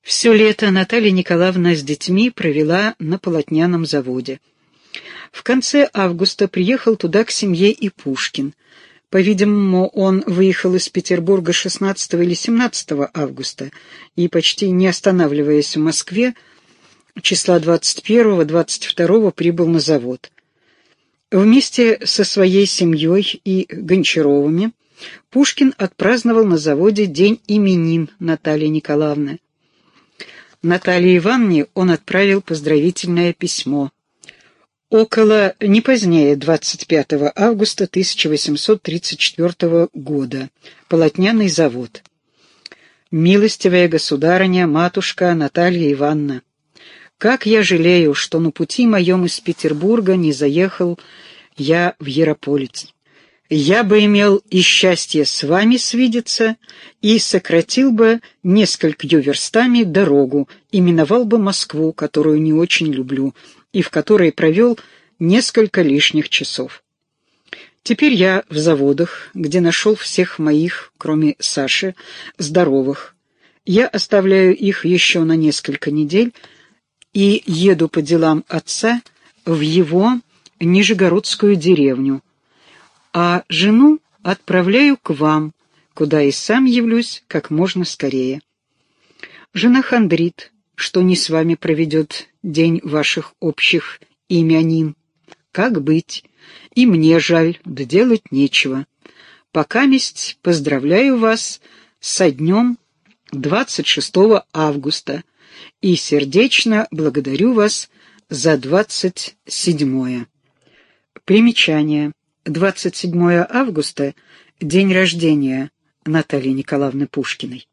Все лето Наталья Николаевна с детьми провела на полотняном заводе. В конце августа приехал туда к семье и Пушкин. По-видимому, он выехал из Петербурга 16 или 17 августа и, почти не останавливаясь в Москве, числа 21-22 прибыл на завод. Вместе со своей семьей и Гончаровыми Пушкин отпраздновал на заводе день именин Натальи Николаевны. Наталье Ивановне он отправил поздравительное письмо. Около не позднее 25 августа 1834 года. Полотняный завод. «Милостивая государыня, матушка Наталья Ивановна, как я жалею, что на пути моем из Петербурга не заехал я в Ярополец. Я бы имел и счастье с вами свидеться и сократил бы несколькими верстами дорогу и миновал бы Москву, которую не очень люблю, и в которой провел несколько лишних часов. Теперь я в заводах, где нашел всех моих, кроме Саши, здоровых. Я оставляю их еще на несколько недель и еду по делам отца в его Нижегородскую деревню, а жену отправляю к вам, куда и сам явлюсь как можно скорее. Жена хандрит, что не с вами проведет день ваших общих именин. Как быть? И мне жаль, да делать нечего. Покаместь поздравляю вас со днем 26 августа и сердечно благодарю вас за 27-е. Примечание. 27 августа — день рождения Натальи Николаевны Пушкиной.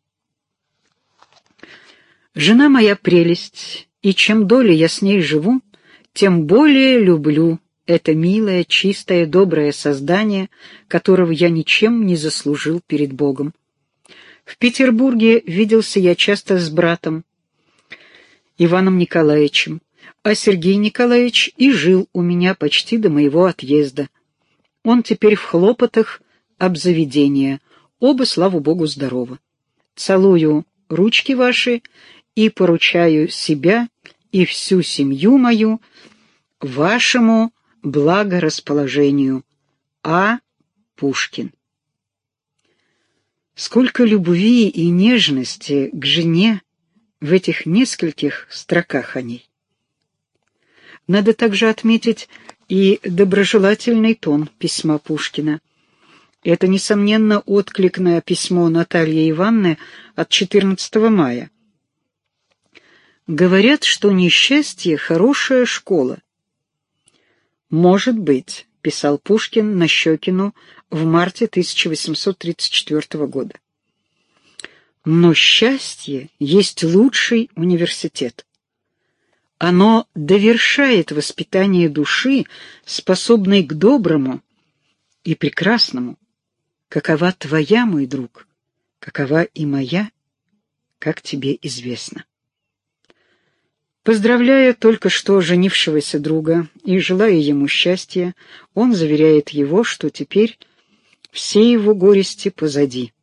Жена моя прелесть, и чем долее я с ней живу, тем более люблю это милое, чистое, доброе создание, которого я ничем не заслужил перед Богом. В Петербурге виделся я часто с братом Иваном Николаевичем, а Сергей Николаевич и жил у меня почти до моего отъезда. Он теперь в хлопотах обзаведения, оба, слава Богу, здоровы. Целую ручки ваши и поручаю себя и всю семью мою вашему благорасположению. А. Пушкин. Сколько любви и нежности к жене в этих нескольких строках о ней. Надо также отметить и доброжелательный тон письма Пушкина. Это, несомненно, отклик на письмо Натальи Ивановны от 14 мая. Говорят, что несчастье — хорошая школа. «Может быть», — писал Пушкин Нащекину в марте 1834 года. «Но счастье есть лучший университет. Оно довершает воспитание души, способной к доброму и прекрасному. Какова твоя, мой друг, какова и моя, как тебе известно». Поздравляя только что женившегося друга и желая ему счастья, он заверяет его, что теперь все его горести позади.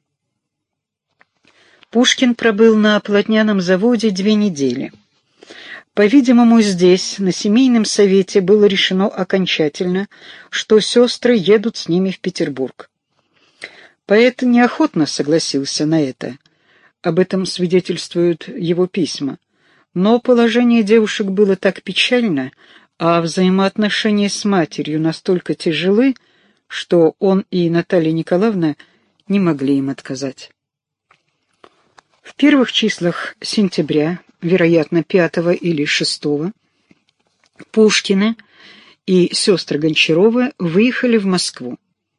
Пушкин пробыл на полотняном заводе 2 недели. По-видимому, здесь, на семейном совете, было решено окончательно, что сестры едут с ними в Петербург. Поэт неохотно согласился на это. Об этом свидетельствуют его письма. Но положение девушек было так печально, а взаимоотношения с матерью настолько тяжелы, что он и Наталья Николаевна не могли им отказать. В первых числах сентября, вероятно, 5 или 6, Пушкина и сестры Гончаровы выехали в Москву.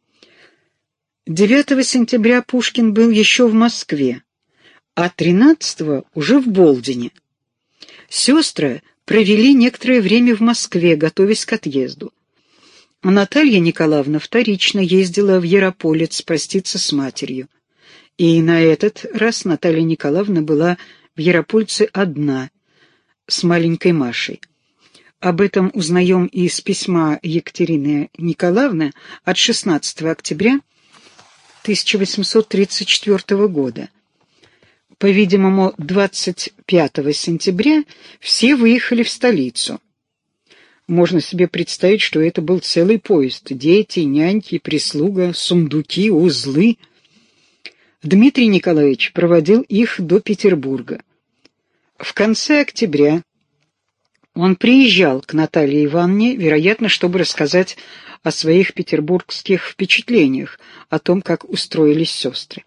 9 сентября Пушкин был еще в Москве, а 13 уже в Болдине. Сестры провели некоторое время в Москве, готовясь к отъезду. Наталья Николаевна вторично ездила в Ярополец проститься с матерью. И на этот раз Наталья Николаевна была в Яропольце одна, с маленькой Машей. Об этом узнаем из письма Екатерины Николаевны от 16 октября 1834 года. По-видимому, 25 сентября все выехали в столицу. Можно себе представить, что это был целый поезд. Дети, няньки, прислуга, сундуки, узлы. Дмитрий Николаевич проводил их до Петербурга. В конце октября он приезжал к Наталье Ивановне, вероятно, чтобы рассказать о своих петербургских впечатлениях, о том, как устроились сестры.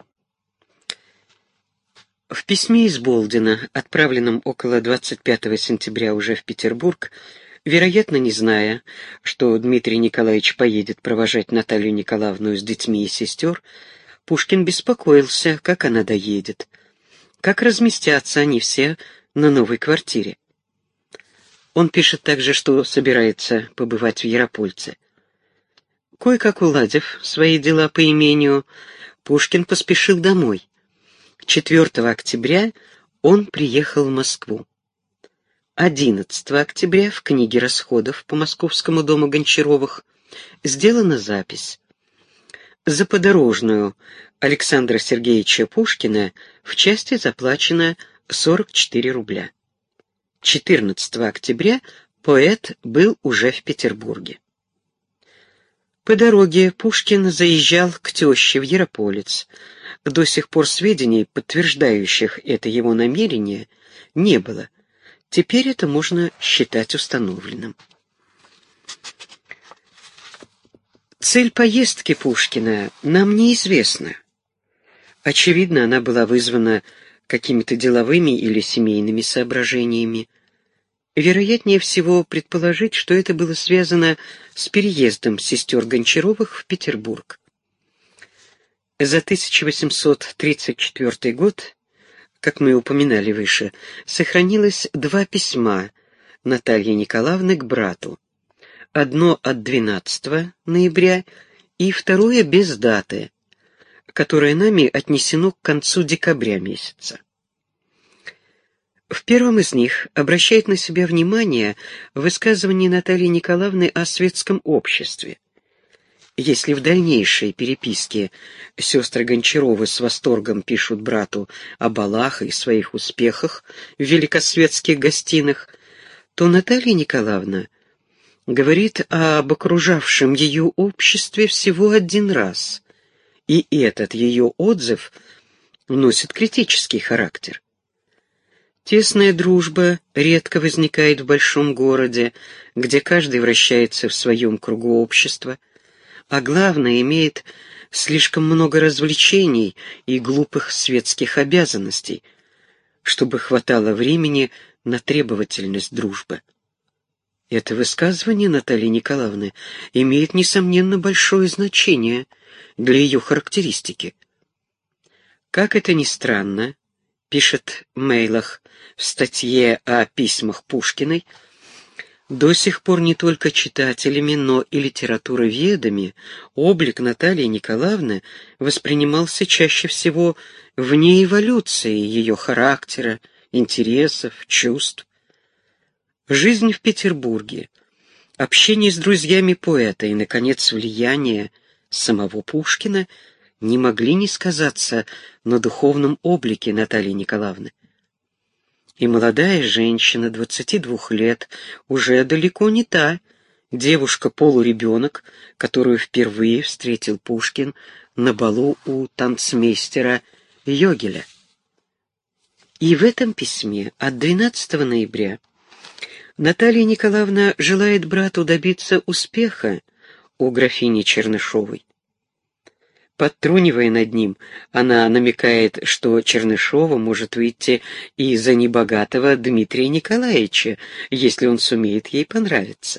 В письме из Болдина, отправленном около 25 сентября уже в Петербург, вероятно, не зная, что Дмитрий Николаевич поедет провожать Наталью Николаевну с детьми и сестер, Пушкин беспокоился, как она доедет, как разместятся они все на новой квартире. Он пишет также, что собирается побывать в Яропольце. Кое-как уладив свои дела по имению, Пушкин поспешил домой. 4 октября он приехал в Москву. 11 октября в книге расходов по Московскому дому Гончаровых сделана запись. За подорожную Александра Сергеевича Пушкина в части заплачено 44 рубля. 14 октября поэт был уже в Петербурге. По дороге Пушкин заезжал к теще в Ярополец. До сих пор сведений, подтверждающих это его намерение, не было. Теперь это можно считать установленным. Цель поездки Пушкина нам неизвестна. Очевидно, она была вызвана какими-то деловыми или семейными соображениями. Вероятнее всего предположить, что это было связано с переездом сестер Гончаровых в Петербург. За 1834 год, как мы упоминали выше, сохранилось 2 письма Натальи Николаевны к брату. Одно от 12 ноября и второе без даты, которое нами отнесено к концу декабря месяца. В первом из них обращает на себя внимание высказывание Натальи Николаевны о светском обществе. Если в дальнейшей переписке сестры Гончаровы с восторгом пишут брату о балах и своих успехах в великосветских гостинах, то Наталья Николаевна говорит об окружавшем ее обществе всего 1 раз, и этот ее отзыв носит критический характер. Тесная дружба редко возникает в большом городе, где каждый вращается в своем кругу общества, а главное, имеет слишком много развлечений и глупых светских обязанностей, чтобы хватало времени на требовательность дружбы. Это высказывание Натальи Николаевны имеет, несомненно, большое значение для ее характеристики. Как это ни странно, пишет Мейлах в статье о письмах Пушкиной, до сих пор не только читателями, но и литературоведами облик Натальи Николаевны воспринимался чаще всего вне эволюции ее характера, интересов, чувств. Жизнь в Петербурге, общение с друзьями поэта и, наконец, влияние самого Пушкина не могли не сказаться на духовном облике Натальи Николаевны. И молодая женщина, 22 лет, уже далеко не та девушка-полуребенок, которую впервые встретил Пушкин на балу у танцмейстера Йогеля. И в этом письме от 12 ноября Наталья Николаевна желает брату добиться успеха у графини Чернышевой. Подтрунивая над ним, она намекает, что Чернышова может выйти и за небогатого Дмитрия Николаевича, если он сумеет ей понравиться.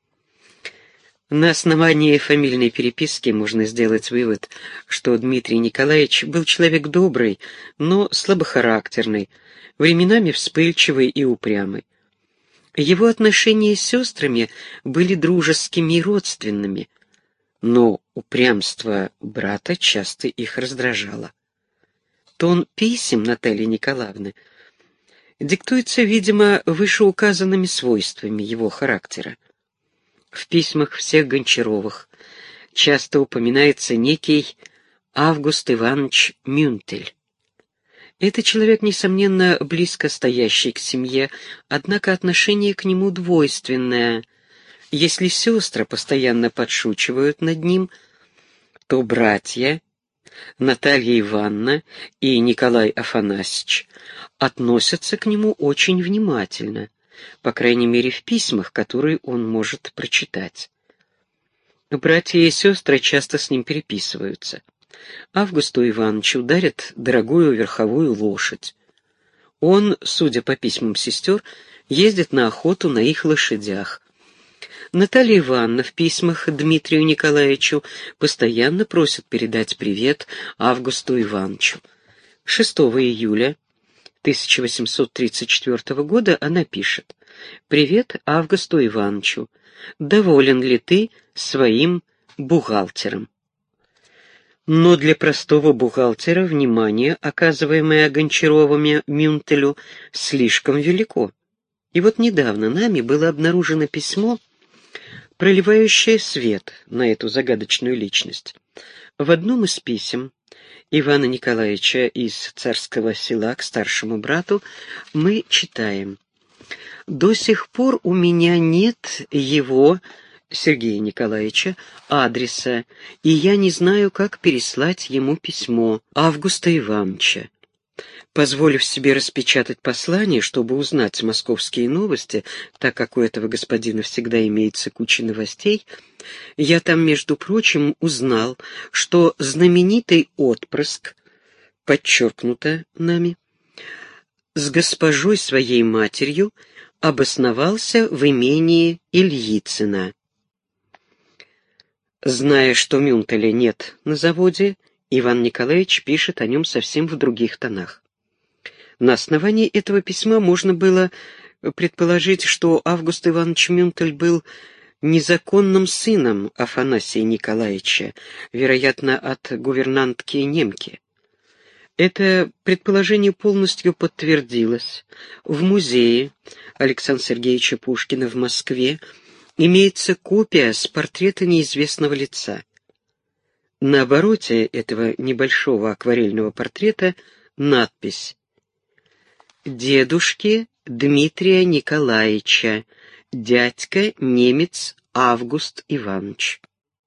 На основании фамильной переписки можно сделать вывод, что Дмитрий Николаевич был человек добрый, но слабохарактерный, временами вспыльчивый и упрямый. Его отношения с сестрами были дружескими и родственными, но упрямство брата часто их раздражало. Тон писем Натальи Николаевны диктуется, видимо, вышеуказанными свойствами его характера. В письмах всех Гончаровых часто упоминается некий Август Иванович Мюнтель. Это человек, несомненно, близко стоящий к семье, однако отношение к нему двойственное. Если сестры постоянно подшучивают над ним, то братья Наталья Ивановна и Николай Афанасьевич относятся к нему очень внимательно, по крайней мере в письмах, которые он может прочитать. Братья и сестры часто с ним переписываются. Августу Ивановичу дарят дорогую верховую лошадь. Он, судя по письмам сестер, ездит на охоту на их лошадях. Наталья Ивановна в письмах Дмитрию Николаевичу постоянно просит передать привет Августу Ивановичу. 6 июля 1834 года она пишет: «Привет Августу Ивановичу. Доволен ли ты своим бухгалтером?» Но для простого бухгалтера внимание, оказываемое Гончаровыми Мюнтелю, слишком велико. И вот недавно нами было обнаружено письмо, проливающее свет на эту загадочную личность. В одном из писем Ивана Николаевича из Царского Села к старшему брату мы читаем: «До сих пор у меня нет его, Сергея Николаевича, адреса, и я не знаю, как переслать ему письмо Августа Ивановича. Позволив себе распечатать послание, чтобы узнать московские новости, так как у этого господина всегда имеется куча новостей, я там, между прочим, узнал, что знаменитый отпрыск, подчеркнуто нами, с госпожой своей матерью обосновался в имении Ильицына. Зная, что Мюнтеля нет на заводе, Иван Николаевич пишет о нем совсем в других тонах. На основании этого письма можно было предположить, что Август Иванович Мюнтель был незаконным сыном Афанасия Николаевича, вероятно, от гувернантки немки. Это предположение полностью подтвердилось. В музее Александра Сергеевича Пушкина в Москве имеется копия с портрета неизвестного лица. На обороте этого небольшого акварельного портрета надпись: «Дедушке Дмитрия Николаевича, дядька немец Август Иванович».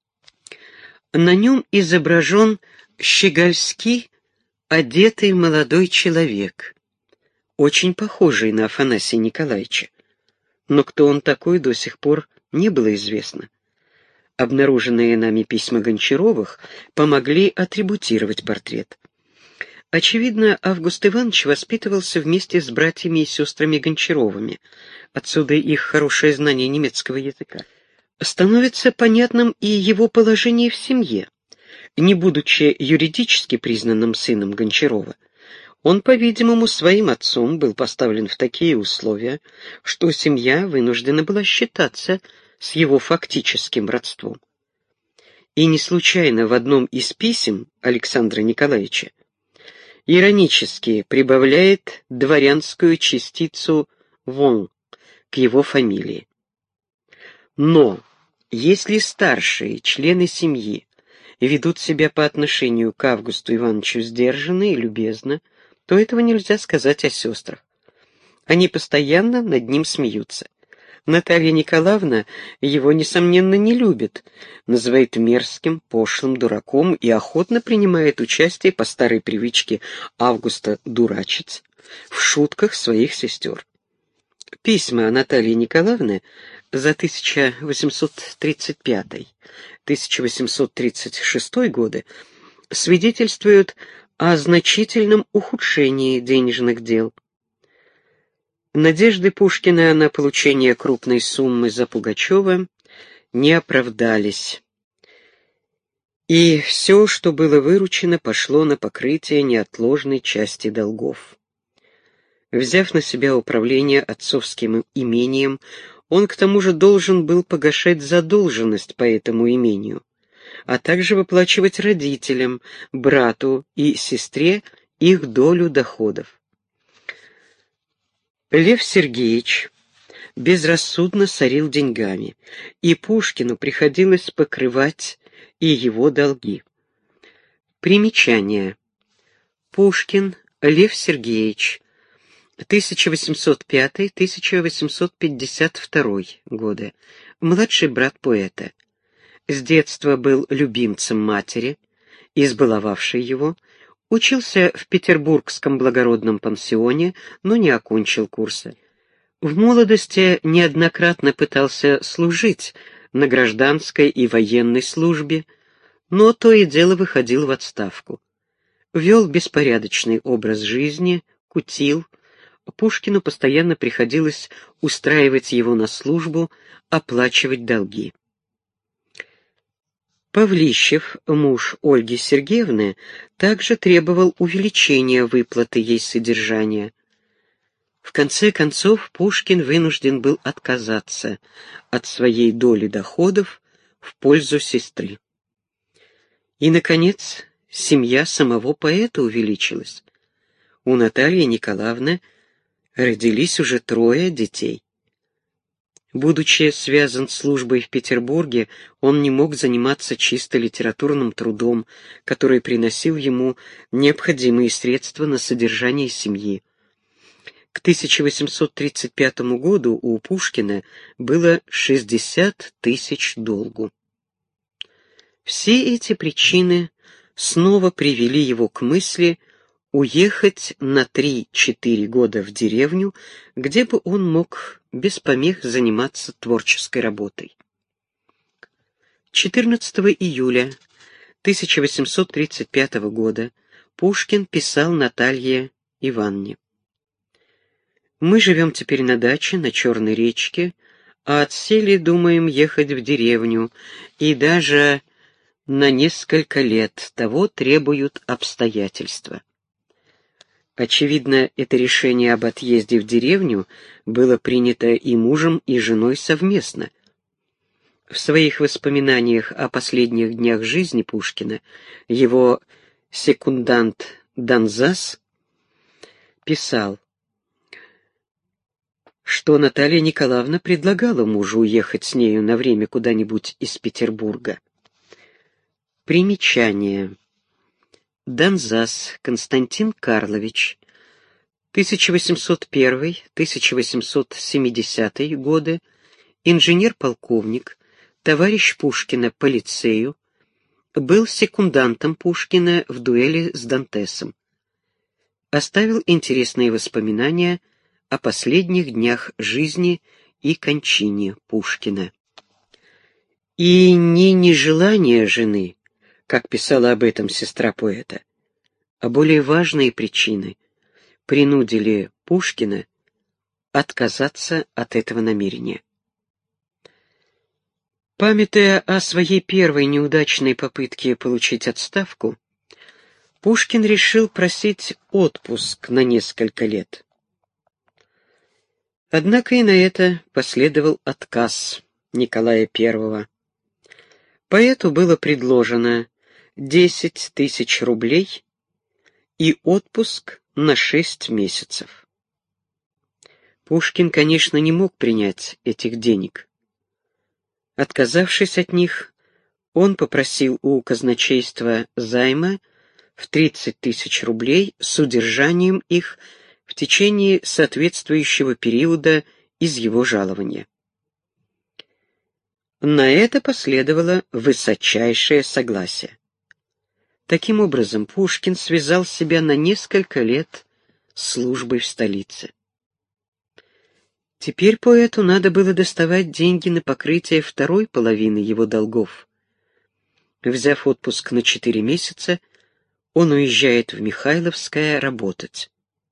На нем изображен щегольски одетый молодой человек, очень похожий на Афанасия Николаевича. Но кто он такой, до сих пор не было известно. Обнаруженные нами письма Гончаровых помогли атрибутировать портрет. Очевидно, Август Иванович воспитывался вместе с братьями и сестрами Гончаровыми, отсюда их хорошее знание немецкого языка. Становится понятным и его положение в семье. Не будучи юридически признанным сыном Гончарова, он, по-видимому, своим отцом был поставлен в такие условия, что семья вынуждена была считаться с его фактическим родством. И не случайно в одном из писем Александра Николаевича иронически прибавляет дворянскую частицу «вон» к его фамилии. Но если старшие члены семьи ведут себя по отношению к Августу Ивановичу сдержанно и любезно, то этого нельзя сказать о сестрах. Они постоянно над ним смеются. Наталья Николаевна его, несомненно, не любит, называет мерзким, пошлым дураком и охотно принимает участие по старой привычке Августа дурачить в шутках своих сестер. Письма Натальи Николаевны за 1835-1836 годы свидетельствуют о значительном ухудшении денежных дел. Надежды Пушкина на получение крупной суммы за Пугачева не оправдались, и все, что было выручено, пошло на покрытие неотложной части долгов. Взяв на себя управление отцовским имением, он к тому же должен был погашать задолженность по этому имению, а также выплачивать родителям, брату и сестре их долю доходов. Лев Сергеевич безрассудно сорил деньгами, и Пушкину приходилось покрывать и его долги. Примечание. Пушкин Лев Сергеевич, 1805-1852 годы, младший брат поэта. С детства был любимцем матери, избаловавшей его, учился в петербургском благородном пансионе, но не окончил курса. В молодости неоднократно пытался служить на гражданской и военной службе, но то и дело выходил в отставку. Вел беспорядочный образ жизни, кутил. Пушкину постоянно приходилось устраивать его на службу, оплачивать долги. Павлищев, муж Ольги Сергеевны, также требовал увеличения выплаты ей содержания. В конце концов, Пушкин вынужден был отказаться от своей доли доходов в пользу сестры. И, наконец, семья самого поэта увеличилась. У Натальи Николаевны родились уже 3 детей. Будучи связан с службой в Петербурге, он не мог заниматься чисто литературным трудом, который приносил ему необходимые средства на содержание семьи. К 1835 году у Пушкина было 60 тысяч долгу. Все эти причины снова привели его к мысли уехать на 3-4 года в деревню, где бы он мог без помех заниматься творческой работой. 14 июля 1835 года Пушкин писал Наталье Ивановне: «Мы живем теперь на даче на Черной речке, а отсели думаем ехать в деревню, и даже на несколько лет того требуют обстоятельства». Очевидно, это решение об отъезде в деревню было принято и мужем, и женой совместно. В своих воспоминаниях о последних днях жизни Пушкина его секундант Донзас писал, что Наталья Николаевна предлагала мужу уехать с нею на время куда-нибудь из Петербурга. Примечание. Донзас Константин Карлович, 1801-1870 годы, инженер-полковник, товарищ Пушкина по лицею, был секундантом Пушкина в дуэли с Дантесом. Оставил интересные воспоминания о последних днях жизни и кончине Пушкина. И не нежелание жены, как писала об этом сестра поэта, а более важные причины принудили Пушкина отказаться от этого намерения. Памятуя о своей первой неудачной попытке получить отставку, Пушкин решил просить отпуск на несколько лет. Однако и на это последовал отказ Николая I. Поэту было предложено 10 тысяч рублей и отпуск на 6 месяцев. Пушкин, конечно, не мог принять этих денег. Отказавшись от них, он попросил у казначейства займа в 30 тысяч рублей с удержанием их в течение соответствующего периода из его жалования. На это последовало высочайшее согласие. Таким образом, Пушкин связал себя на несколько лет с службой в столице. Теперь поэту надо было доставать деньги на покрытие второй половины его долгов. Взяв отпуск на 4 месяца, он уезжает в Михайловское работать.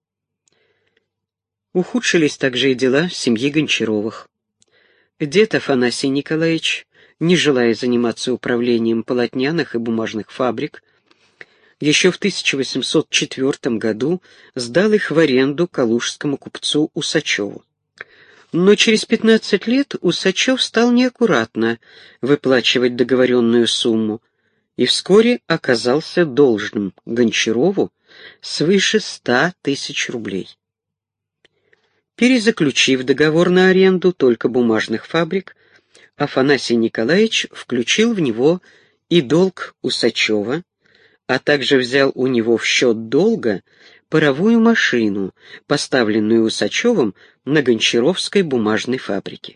Ухудшились также и дела семьи Гончаровых. Дед Афанасий Николаевич, не желая заниматься управлением полотняных и бумажных фабрик, еще в 1804 году сдал их в аренду калужскому купцу Усачеву. Но через 15 лет Усачев стал неаккуратно выплачивать договоренную сумму и вскоре оказался должным Гончарову свыше 100 тысяч рублей. Перезаключив договор на аренду только бумажных фабрик, Афанасий Николаевич включил в него и долг Усачева, а также взял у него в счет долга паровую машину, поставленную Усачевым на Гончаровской бумажной фабрике.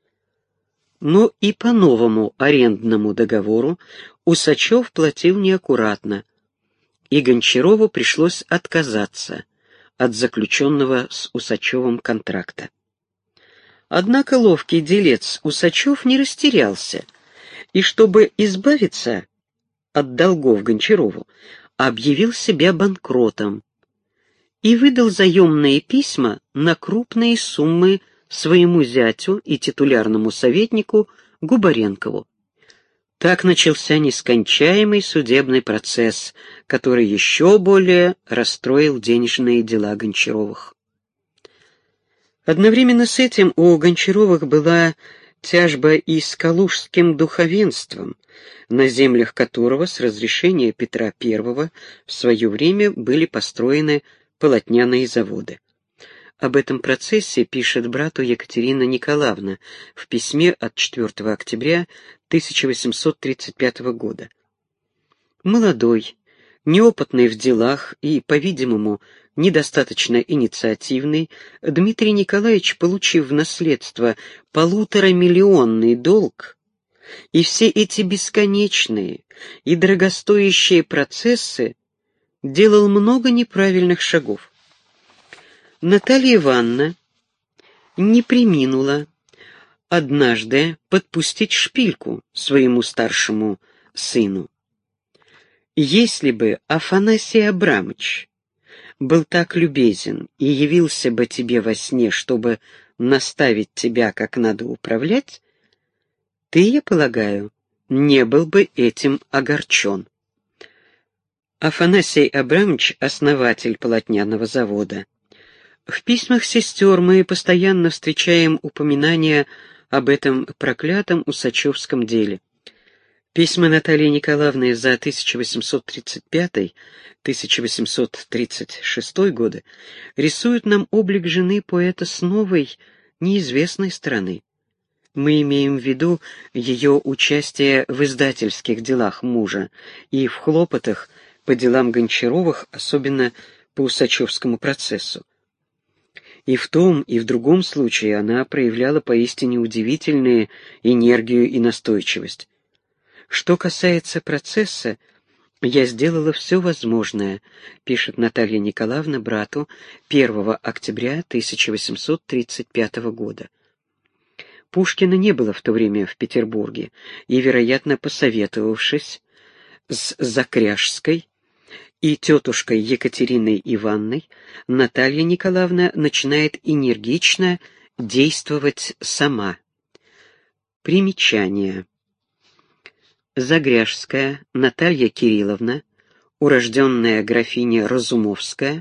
Но и по новому арендному договору Усачев платил неаккуратно, и Гончарову пришлось отказаться от заключенного с Усачевым контракта. Однако ловкий делец Усачев не растерялся, и, чтобы избавиться от долгов Гончарову, объявил себя банкротом и выдал заемные письма на крупные суммы своему зятю и титулярному советнику Губаренкову. Так начался нескончаемый судебный процесс, который еще более расстроил денежные дела Гончаровых. Одновременно с этим у Гончаровых была тяжба и с калужским духовенством, на землях которого с разрешения Петра I в свое время были построены полотняные заводы. Об этом процессе пишет брату Екатерина Николаевна в письме от 4 октября 1835 года. Молодой, неопытный в делах и, по-видимому, недостаточно инициативный, Дмитрий Николаевич, получив в наследство 1,5-миллионный долг, и все эти бесконечные и дорогостоящие процессы, делал много неправильных шагов. Наталья Ивановна не преминула однажды подпустить шпильку своему старшему сыну. Если бы Афанасий Абрамович был так любезен и явился бы тебе во сне, чтобы наставить тебя, как надо управлять, ты, я полагаю, не был бы этим огорчен. Афанасий Абрамович — основатель полотняного завода. В письмах сестер мы постоянно встречаем упоминания об этом проклятом усачевском деле. Письма Натальи Николаевны за 1835-1836 годы рисуют нам облик жены поэта с новой, неизвестной стороны. Мы имеем в виду ее участие в издательских делах мужа и в хлопотах по делам Гончаровых, особенно по Усачевскому процессу. И в том, и в другом случае она проявляла поистине удивительную энергию и настойчивость. Что касается процесса, я сделала все возможное, пишет Наталья Николаевна брату 1 октября 1835 года. Пушкина не было в то время в Петербурге, и, вероятно, посоветовавшись с Закряжской и тетушкой Екатериной Ивановной, Наталья Николаевна начинает энергично действовать сама. Примечание. Загряжская Наталья Кирилловна, урожденная графиня Разумовская,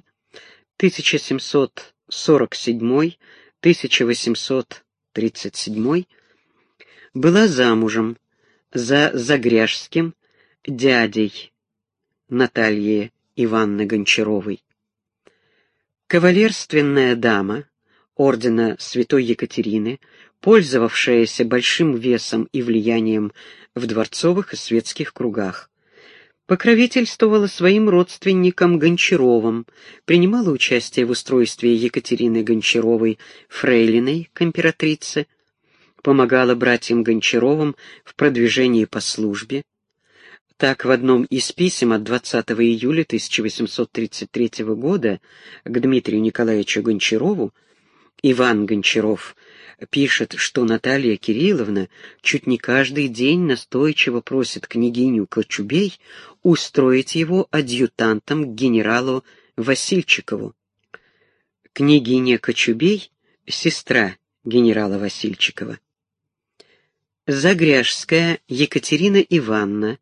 1747-1837, была замужем за Загряжским дядей Натальи Ивановны Гончаровой. Кавалерственная дама ордена Святой Екатерины, пользовавшаяся большим весом и влиянием в дворцовых и светских кругах, покровительствовала своим родственникам Гончаровым, принимала участие в устройстве Екатерины Гончаровой фрейлиной к императрице, помогала братьям Гончаровым в продвижении по службе. Так, в одном из писем от 20 июля 1833 года к Дмитрию Николаевичу Гончарову Иван Гончаров пишет, что Наталья Кирилловна чуть не каждый день настойчиво просит княгиню Кочубей устроить его адъютантом к генералу Васильчикову. Княгиня Кочубей — сестра генерала Васильчикова. Загряжская Екатерина Ивановна,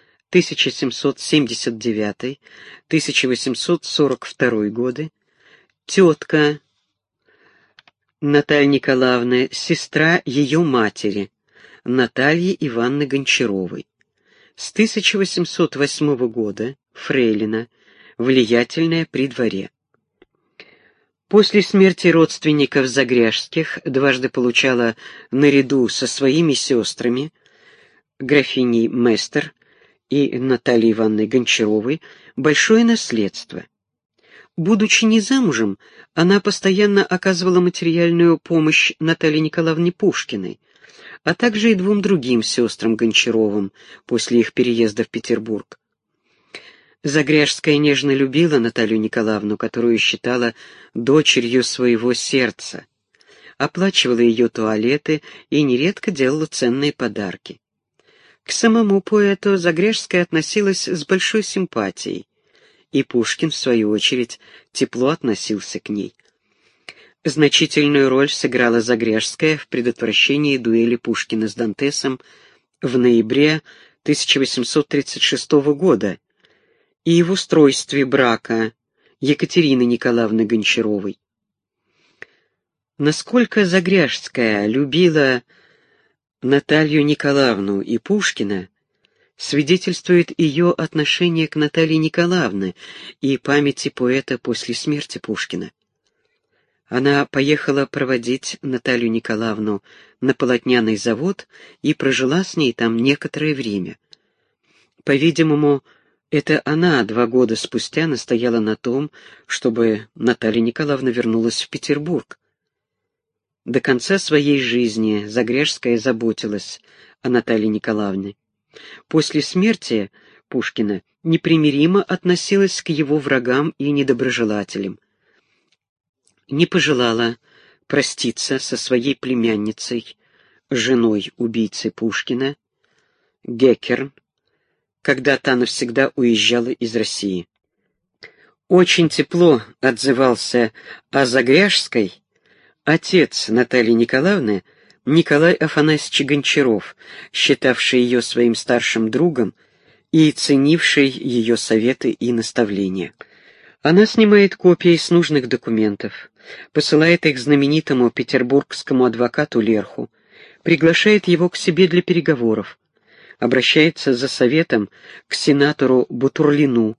1779-1842 годы, тетка Натальи Николаевны, сестра ее матери, Натальи Ивановны Гончаровой. С 1808 года фрейлина, влиятельная при дворе. После смерти родственников Загряжских дважды получала наряду со своими сестрами, графиней Местер и Натальей Ивановной Гончаровой, большое наследство. Будучи не замужем, она постоянно оказывала материальную помощь Наталье Николаевне Пушкиной, а также и двум другим сестрам Гончаровым после их переезда в Петербург. Загряжская нежно любила Наталью Николаевну, которую считала дочерью своего сердца, оплачивала ее туалеты и нередко делала ценные подарки. К самому поэту Загряжская относилась с большой симпатией, и Пушкин, в свою очередь, тепло относился к ней. Значительную роль сыграла Загряжская в предотвращении дуэли Пушкина с Дантесом в ноябре 1836 года и в устройстве брака Екатерины Николаевны Гончаровой. Насколько Загряжская любила Наталью Николаевну и Пушкина, свидетельствует ее отношение к Наталье Николаевне и памяти поэта после смерти Пушкина. Она поехала проводить Наталью Николаевну на полотняный завод и прожила с ней там некоторое время. По-видимому, это она 2 года спустя настояла на том, чтобы Наталья Николаевна вернулась в Петербург. До конца своей жизни Загряжская заботилась о Наталье Николаевне. После смерти Пушкина непримиримо относилась к его врагам и недоброжелателям. Не пожелала проститься со своей племянницей, женой убийцы Пушкина, Геккерн, когда та навсегда уезжала из России. Очень тепло отзывался о Загряжской отец Натальи Николаевны, Николай Афанасьевич Гончаров, считавший ее своим старшим другом и ценивший ее советы и наставления. Она снимает копии с нужных документов, посылает их знаменитому петербургскому адвокату Лерху, приглашает его к себе для переговоров, обращается за советом к сенатору Бутурлину,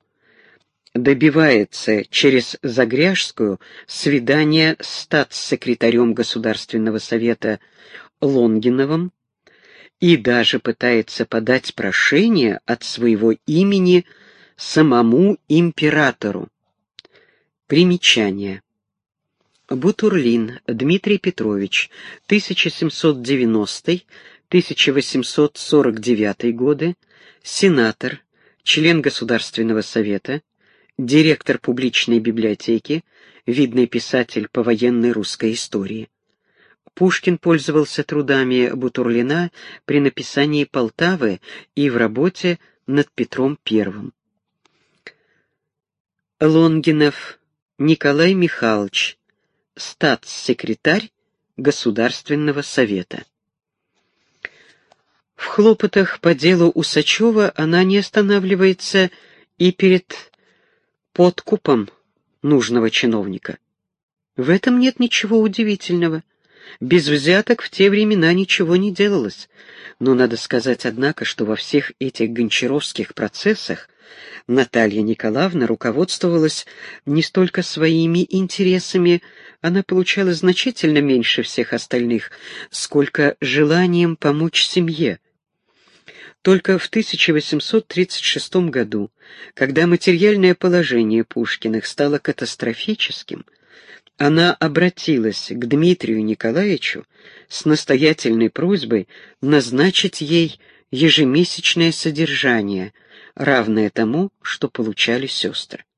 добивается через Загряжскую свидания с статс-секретарем Государственного совета Лонгиновым и даже пытается подать прошение от своего имени самому императору. Примечание. Бутурлин Дмитрий Петрович, 1790-1849 годы, сенатор, член Государственного совета, директор публичной библиотеки, видный писатель по военной русской истории. Пушкин пользовался трудами Бутурлина при написании «Полтавы» и в работе над Петром I. Лонгинов Николай Михайлович, статс-секретарь Государственного совета. В хлопотах по делу Усачева она не останавливается и перед подкупом нужного чиновника. В этом нет ничего удивительного. Без взяток в те времена ничего не делалось. Но надо сказать, однако, что во всех этих гончаровских процессах Наталья Николаевна руководствовалась не столько своими интересами, она получала значительно меньше всех остальных, сколько желанием помочь семье. Только в 1836 году, когда материальное положение Пушкиных стало катастрофическим, она обратилась к Дмитрию Николаевичу с настоятельной просьбой назначить ей ежемесячное содержание, равное тому, что получали сестры.